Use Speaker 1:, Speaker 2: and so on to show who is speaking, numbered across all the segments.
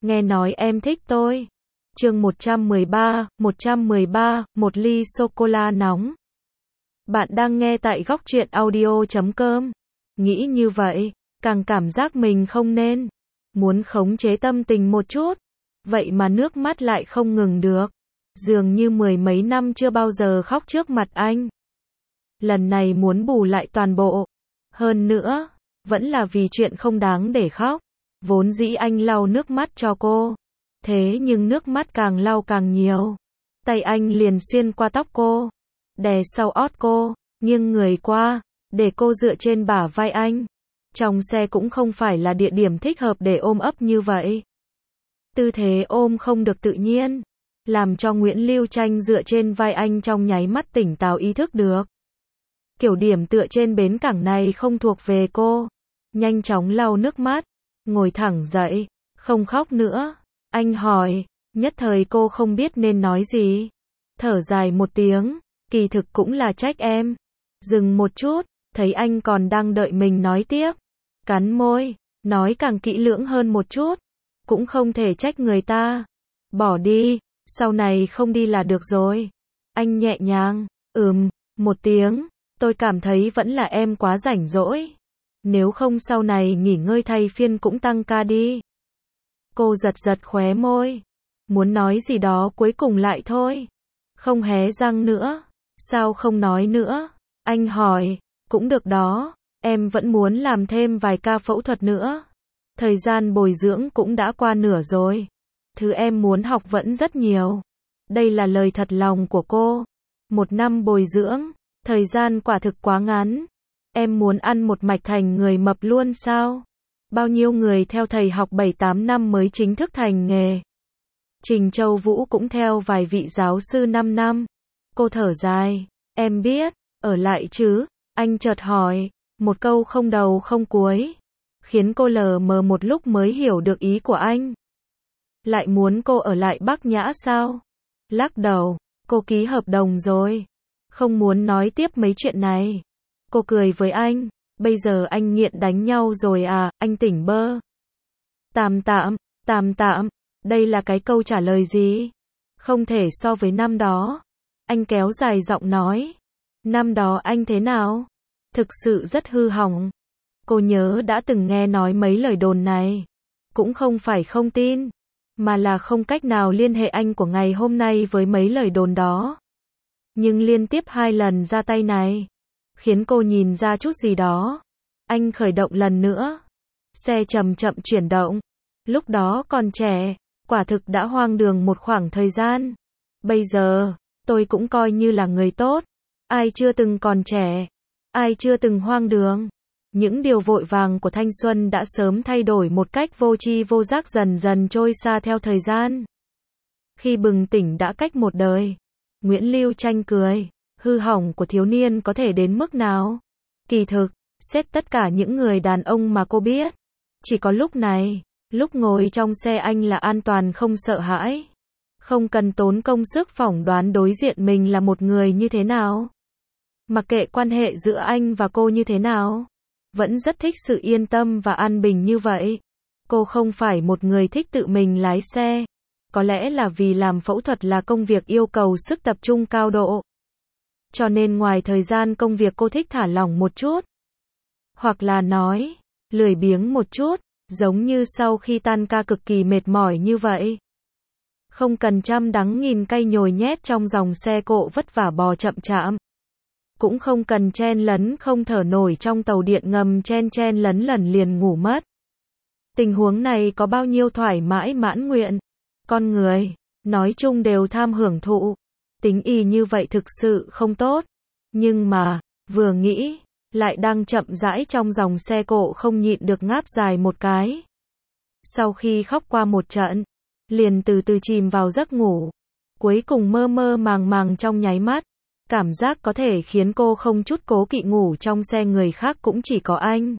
Speaker 1: nghe nói em thích tôi. Chương 113, một ly sô-cô-la nóng. Bạn đang nghe tại góc truyện audio.com. Nghĩ như vậy, càng cảm giác mình không nên. Muốn khống chế tâm tình một chút. Vậy mà nước mắt lại không ngừng được. Dường như mười mấy năm chưa bao giờ khóc trước mặt anh. Lần này muốn bù lại toàn bộ. Hơn nữa, vẫn là vì chuyện không đáng để khóc. Vốn dĩ anh lau nước mắt cho cô. Thế nhưng nước mắt càng lau càng nhiều. Tay anh liền xuyên qua tóc cô. Đè sau ót cô, nghiêng người qua, để cô dựa trên bả vai anh. Trong xe cũng không phải là địa điểm thích hợp để ôm ấp như vậy. Tư thế ôm không được tự nhiên, làm cho Nguyễn Lưu Tranh dựa trên vai anh trong nháy mắt tỉnh táo ý thức được. Kiểu điểm tựa trên bến cảng này không thuộc về cô. Nhanh chóng lau nước mắt, ngồi thẳng dậy, không khóc nữa. Anh hỏi, nhất thời cô không biết nên nói gì. Thở dài một tiếng, kỳ thực cũng là trách em. Dừng một chút, thấy anh còn đang đợi mình nói tiếp. Cắn môi, nói càng kỹ lưỡng hơn một chút. Cũng không thể trách người ta. Bỏ đi, sau này không đi là được rồi. Anh nhẹ nhàng, một tiếng. Tôi cảm thấy vẫn là em quá rảnh rỗi. Nếu không sau này nghỉ ngơi thay phiên cũng tăng ca đi. Cô giật giật khóe môi. Muốn nói gì đó cuối cùng lại thôi. Không hé răng nữa. Sao không nói nữa? Anh hỏi. Cũng được đó. Em vẫn muốn làm thêm vài ca phẫu thuật nữa. Thời gian bồi dưỡng cũng đã qua nửa rồi. Thứ em muốn học vẫn rất nhiều. Đây là lời thật lòng của cô. 1 năm bồi dưỡng. Thời gian quả thực quá ngắn. Em muốn ăn một mạch thành người mập luôn sao? Bao nhiêu người theo thầy học 7-8 năm mới chính thức thành nghề. Trình Châu Vũ cũng theo vài vị giáo sư 5 năm. Cô thở dài. Em biết, ở lại chứ? Anh chợt hỏi. Một câu không đầu không cuối. Khiến cô lờ mờ một lúc mới hiểu được ý của anh. Lại muốn cô ở lại Bắc Nhã sao? Lắc đầu. Cô ký hợp đồng rồi. Không muốn nói tiếp mấy chuyện này. Cô cười với anh. Bây giờ anh nghiện đánh nhau rồi à, anh tỉnh bơ. Tạm tạm. Đây là cái câu trả lời gì? Không thể so với năm đó. Anh kéo dài giọng nói. Năm đó anh thế nào? Thực sự rất hư hỏng. Cô nhớ đã từng nghe nói mấy lời đồn này. Cũng không phải không tin. Mà là không cách nào liên hệ anh của ngày hôm nay với mấy lời đồn đó. Nhưng liên tiếp 2 lần ra tay này. Khiến cô nhìn ra chút gì đó. Anh khởi động lần nữa. Xe chậm chậm chuyển động. Lúc đó còn trẻ. Quả thực đã hoang đường một khoảng thời gian. Bây giờ, tôi cũng coi như là người tốt. Ai chưa từng còn trẻ. Ai chưa từng hoang đường. Những điều vội vàng của thanh xuân đã sớm thay đổi một cách vô tri vô giác dần dần trôi xa theo thời gian. Khi bừng tỉnh đã cách một đời. Nguyễn Lưu Tranh cười. Hư hỏng của thiếu niên có thể đến mức nào? Kỳ thực, xét tất cả những người đàn ông mà cô biết. Chỉ có lúc này, lúc ngồi trong xe anh là an toàn không sợ hãi. Không cần tốn công sức phỏng đoán đối diện mình là một người như thế nào. Mặc kệ quan hệ giữa anh và cô như thế nào. Vẫn rất thích sự yên tâm và an bình như vậy. Cô không phải một người thích tự mình lái xe. Có lẽ là vì làm phẫu thuật là công việc yêu cầu sức tập trung cao độ. Cho nên ngoài thời gian công việc cô thích thả lỏng một chút. Hoặc là nói, lười biếng một chút, giống như sau khi tan ca cực kỳ mệt mỏi như vậy. Không cần trăm đắng nghìn cay nhồi nhét trong dòng xe cộ vất vả bò chậm chạp. Cũng không cần chen lấn không thở nổi trong tàu điện ngầm chen lấn lần liền ngủ mất. Tình huống này có bao nhiêu thoải mái mãn nguyện. Con người, nói chung đều tham hưởng thụ. Tính y như vậy thực sự không tốt. Nhưng mà, vừa nghĩ, lại đang chậm rãi trong dòng xe cộ không nhịn được ngáp dài một cái. Sau khi khóc qua một trận, liền từ từ chìm vào giấc ngủ. Cuối cùng mơ mơ màng màng trong nháy mắt. Cảm giác có thể khiến cô không chút cố kỵ ngủ trong xe người khác cũng chỉ có anh.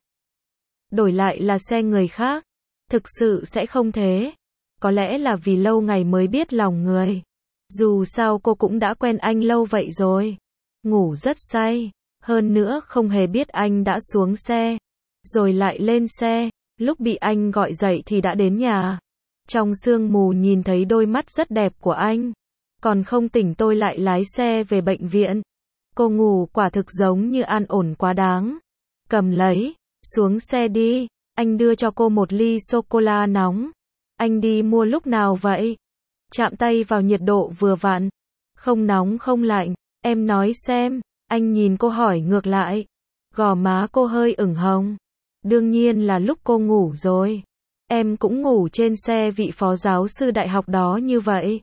Speaker 1: Đổi lại là xe người khác. Thực sự sẽ không thế. Có lẽ là vì lâu ngày mới biết lòng người. Dù sao cô cũng đã quen anh lâu vậy rồi. Ngủ rất say. Hơn nữa không hề biết anh đã xuống xe. Rồi lại lên xe. Lúc bị anh gọi dậy thì đã đến nhà. Trong sương mù nhìn thấy đôi mắt rất đẹp của anh. Còn không tỉnh tôi lại lái xe về bệnh viện. Cô ngủ quả thực giống như an ổn quá đáng. Cầm lấy, xuống xe đi, anh đưa cho cô một ly sô-cô-la nóng. Anh đi mua lúc nào vậy? Chạm tay vào nhiệt độ vừa vặn. Không nóng không lạnh, em nói xem, anh nhìn cô hỏi ngược lại. Gò má cô hơi ửng hồng. Đương nhiên là lúc cô ngủ rồi. Em cũng ngủ trên xe vị phó giáo sư đại học đó như vậy.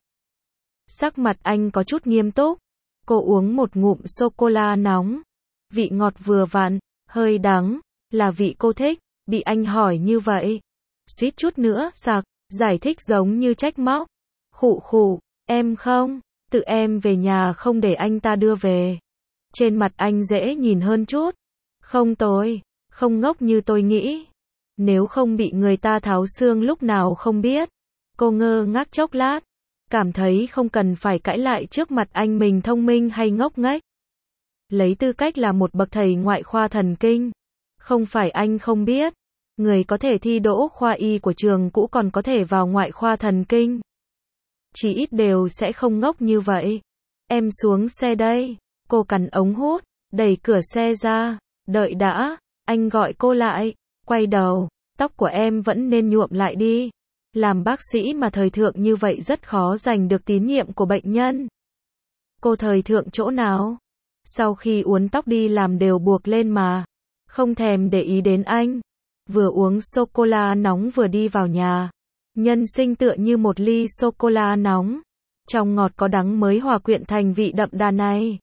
Speaker 1: Sắc mặt anh có chút nghiêm túc. Cô uống một ngụm sô-cô-la nóng. Vị ngọt vừa vặn, hơi đắng, là vị cô thích. Bị anh hỏi như vậy, suýt chút nữa sặc, giải thích giống như trách móc. Khụ khụ, em không, tự em về nhà không để anh ta đưa về. Trên mặt anh dễ nhìn hơn chút. Không tôi, không ngốc như tôi nghĩ. Nếu không bị người ta tháo xương lúc nào không biết. Cô ngơ ngác chốc lát, cảm thấy không cần phải cãi lại trước mặt anh mình thông minh hay ngốc nghếch. Lấy tư cách là một bậc thầy ngoại khoa thần kinh. Không phải anh không biết, người có thể thi đỗ khoa y của trường cũ còn có thể vào ngoại khoa thần kinh. Chỉ ít đều sẽ không ngốc như vậy. Em xuống xe đây. Cô cắn ống hút, đẩy cửa xe ra. Đợi đã, anh gọi cô lại. Quay đầu, tóc của em vẫn nên nhuộm lại đi. Làm bác sĩ mà thời thượng như vậy rất khó giành được tín nhiệm của bệnh nhân. Cô thời thượng chỗ nào? Sau khi uốn tóc đi làm đều buộc lên mà. Không thèm để ý đến anh. Vừa uống sô-cô-la nóng vừa đi vào nhà. Nhân sinh tựa như một ly sô-cô-la nóng. Trong ngọt có đắng mới hòa quyện thành vị đậm đà này.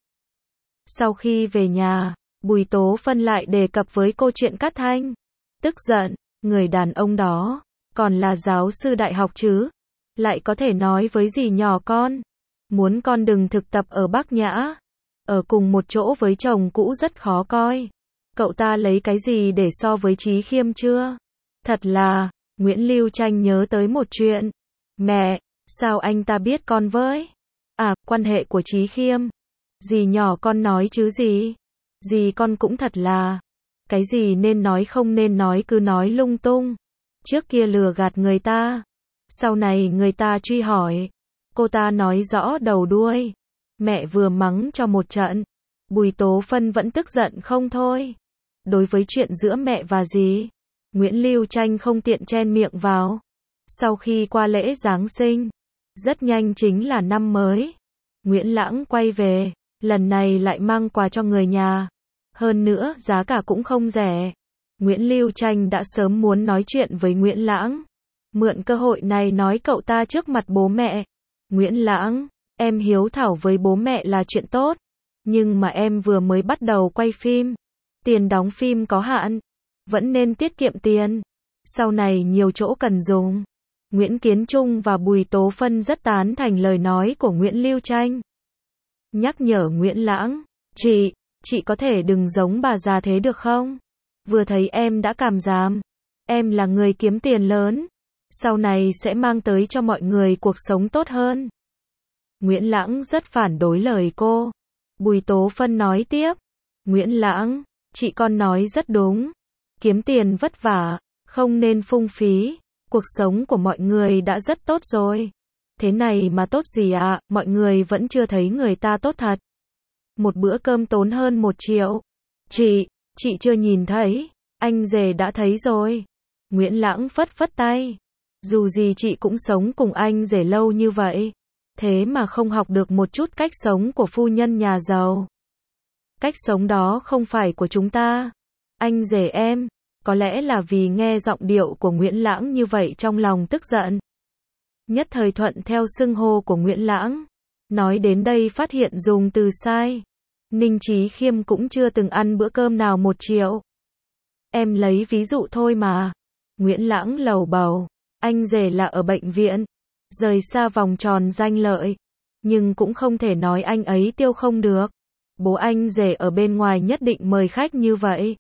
Speaker 1: Sau khi về nhà, Bùi Tố Phân lại đề cập với cô chuyện Cát Thanh. Tức giận, người đàn ông đó, còn là giáo sư đại học chứ. Lại có thể nói với dì nhỏ con. Muốn con đừng thực tập ở Bắc Nhã. Ở cùng một chỗ với chồng cũ rất khó coi. Cậu ta lấy cái gì để so với Chí Khiêm chưa? Thật là, Nguyễn Lưu Tranh nhớ tới một chuyện. Mẹ, sao anh ta biết con với? À, quan hệ của Chí Khiêm. Dì nhỏ con nói chứ gì? Dì con cũng thật là. Cái gì nên nói không nên nói cứ nói lung tung. Trước kia lừa gạt người ta. Sau này người ta truy hỏi. Cô ta nói rõ đầu đuôi. Mẹ vừa mắng cho một trận. Bùi Tố Phân vẫn tức giận không thôi. Đối với chuyện giữa mẹ và dì, Nguyễn Lưu Tranh không tiện chen miệng vào. Sau khi qua lễ Giáng sinh, rất nhanh chính là năm mới. Nguyễn Lãng quay về, lần này lại mang quà cho người nhà. Hơn nữa, giá cả cũng không rẻ. Nguyễn Lưu Tranh đã sớm muốn nói chuyện với Nguyễn Lãng. Mượn cơ hội này nói cậu ta trước mặt bố mẹ. Nguyễn Lãng, em hiếu thảo với bố mẹ là chuyện tốt. Nhưng mà em vừa mới bắt đầu quay phim. Tiền đóng phim có hạn. Vẫn nên tiết kiệm tiền. Sau này nhiều chỗ cần dùng. Nguyễn Kiến Trung và Bùi Tố Phân rất tán thành lời nói của Nguyễn Lưu Tranh. Nhắc nhở Nguyễn Lãng. Chị có thể đừng giống bà già thế được không? Vừa thấy em đã cảm giảm. Em là người kiếm tiền lớn. Sau này sẽ mang tới cho mọi người cuộc sống tốt hơn. Nguyễn Lãng rất phản đối lời cô. Bùi Tố Phân nói tiếp. Nguyễn Lãng, chị con nói rất đúng. Kiếm tiền vất vả, không nên phung phí. Cuộc sống của mọi người đã rất tốt rồi. Thế này mà tốt gì ạ, mọi người vẫn chưa thấy người ta tốt thật. Một bữa cơm tốn hơn 1 triệu. Chị chưa nhìn thấy, anh rể đã thấy rồi. Nguyễn Lãng phất phất tay. Dù gì chị cũng sống cùng anh rể lâu như vậy. Thế mà không học được một chút cách sống của phu nhân nhà giàu. Cách sống đó không phải của chúng ta. Anh rể em, có lẽ là vì nghe giọng điệu của Nguyễn Lãng như vậy trong lòng tức giận. Nhất thời thuận theo xưng hô của Nguyễn Lãng. Nói đến đây phát hiện dùng từ sai. Ninh Chí Khiêm cũng chưa từng ăn bữa cơm nào 1 triệu. Em lấy ví dụ thôi mà. Nguyễn Lãng lầu bầu. Anh rể là ở bệnh viện. Rời xa vòng tròn danh lợi. Nhưng cũng không thể nói anh ấy tiêu không được. Bố anh rể ở bên ngoài nhất định mời khách như vậy.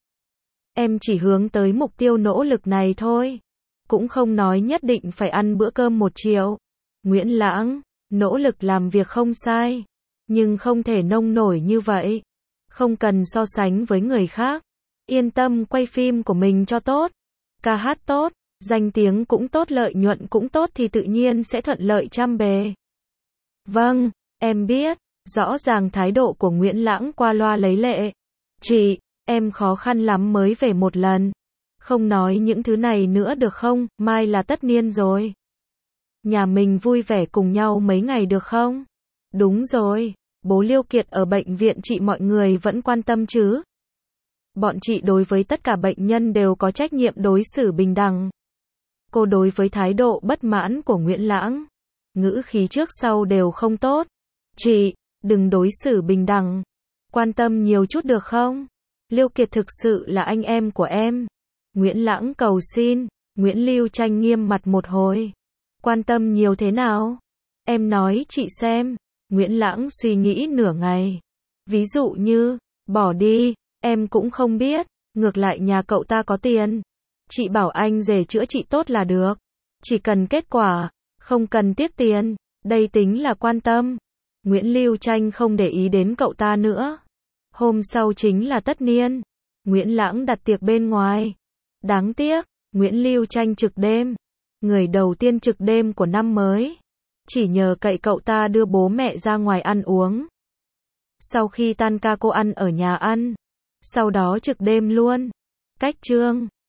Speaker 1: Em chỉ hướng tới mục tiêu nỗ lực này thôi. Cũng không nói nhất định phải ăn bữa cơm 1 triệu. Nguyễn Lãng, nỗ lực làm việc không sai. Nhưng không thể nông nổi như vậy. Không cần so sánh với người khác. Yên tâm quay phim của mình cho tốt. Ca hát tốt. Danh tiếng cũng tốt, lợi nhuận cũng tốt thì tự nhiên sẽ thuận lợi trăm bề. Vâng, em biết. Rõ ràng thái độ của Nguyễn Lãng qua loa lấy lệ. Chị, em khó khăn lắm mới về một lần. Không nói những thứ này nữa được không, mai là tất niên rồi. Nhà mình vui vẻ cùng nhau mấy ngày được không? Đúng rồi, bố Liêu Kiệt ở bệnh viện chị mọi người vẫn quan tâm chứ? Bọn chị đối với tất cả bệnh nhân đều có trách nhiệm đối xử bình đẳng. Cô đối với thái độ bất mãn của Nguyễn Lãng, ngữ khí trước sau đều không tốt. Chị, đừng đối xử bình đẳng. Quan tâm nhiều chút được không? Liêu Kiệt thực sự là anh em của em. Nguyễn Lãng cầu xin. Nguyễn Lưu Tranh nghiêm mặt một hồi. Quan tâm nhiều thế nào? Em nói chị xem. Nguyễn Lãng suy nghĩ nửa ngày. Ví dụ như, bỏ đi, em cũng không biết. Ngược lại nhà cậu ta có tiền. Chị bảo anh rể chữa trị tốt là được. Chỉ cần kết quả, không cần tiếc tiền. Đây tính là quan tâm. Nguyễn Lưu Tranh không để ý đến cậu ta nữa. Hôm sau chính là tất niên. Nguyễn Lãng đặt tiệc bên ngoài. Đáng tiếc, Nguyễn Lưu Tranh trực đêm. Người đầu tiên trực đêm của năm mới. Chỉ nhờ cậy cậu ta đưa bố mẹ ra ngoài ăn uống. Sau khi tan ca cô ăn ở nhà ăn. Sau đó trực đêm luôn. Cách chương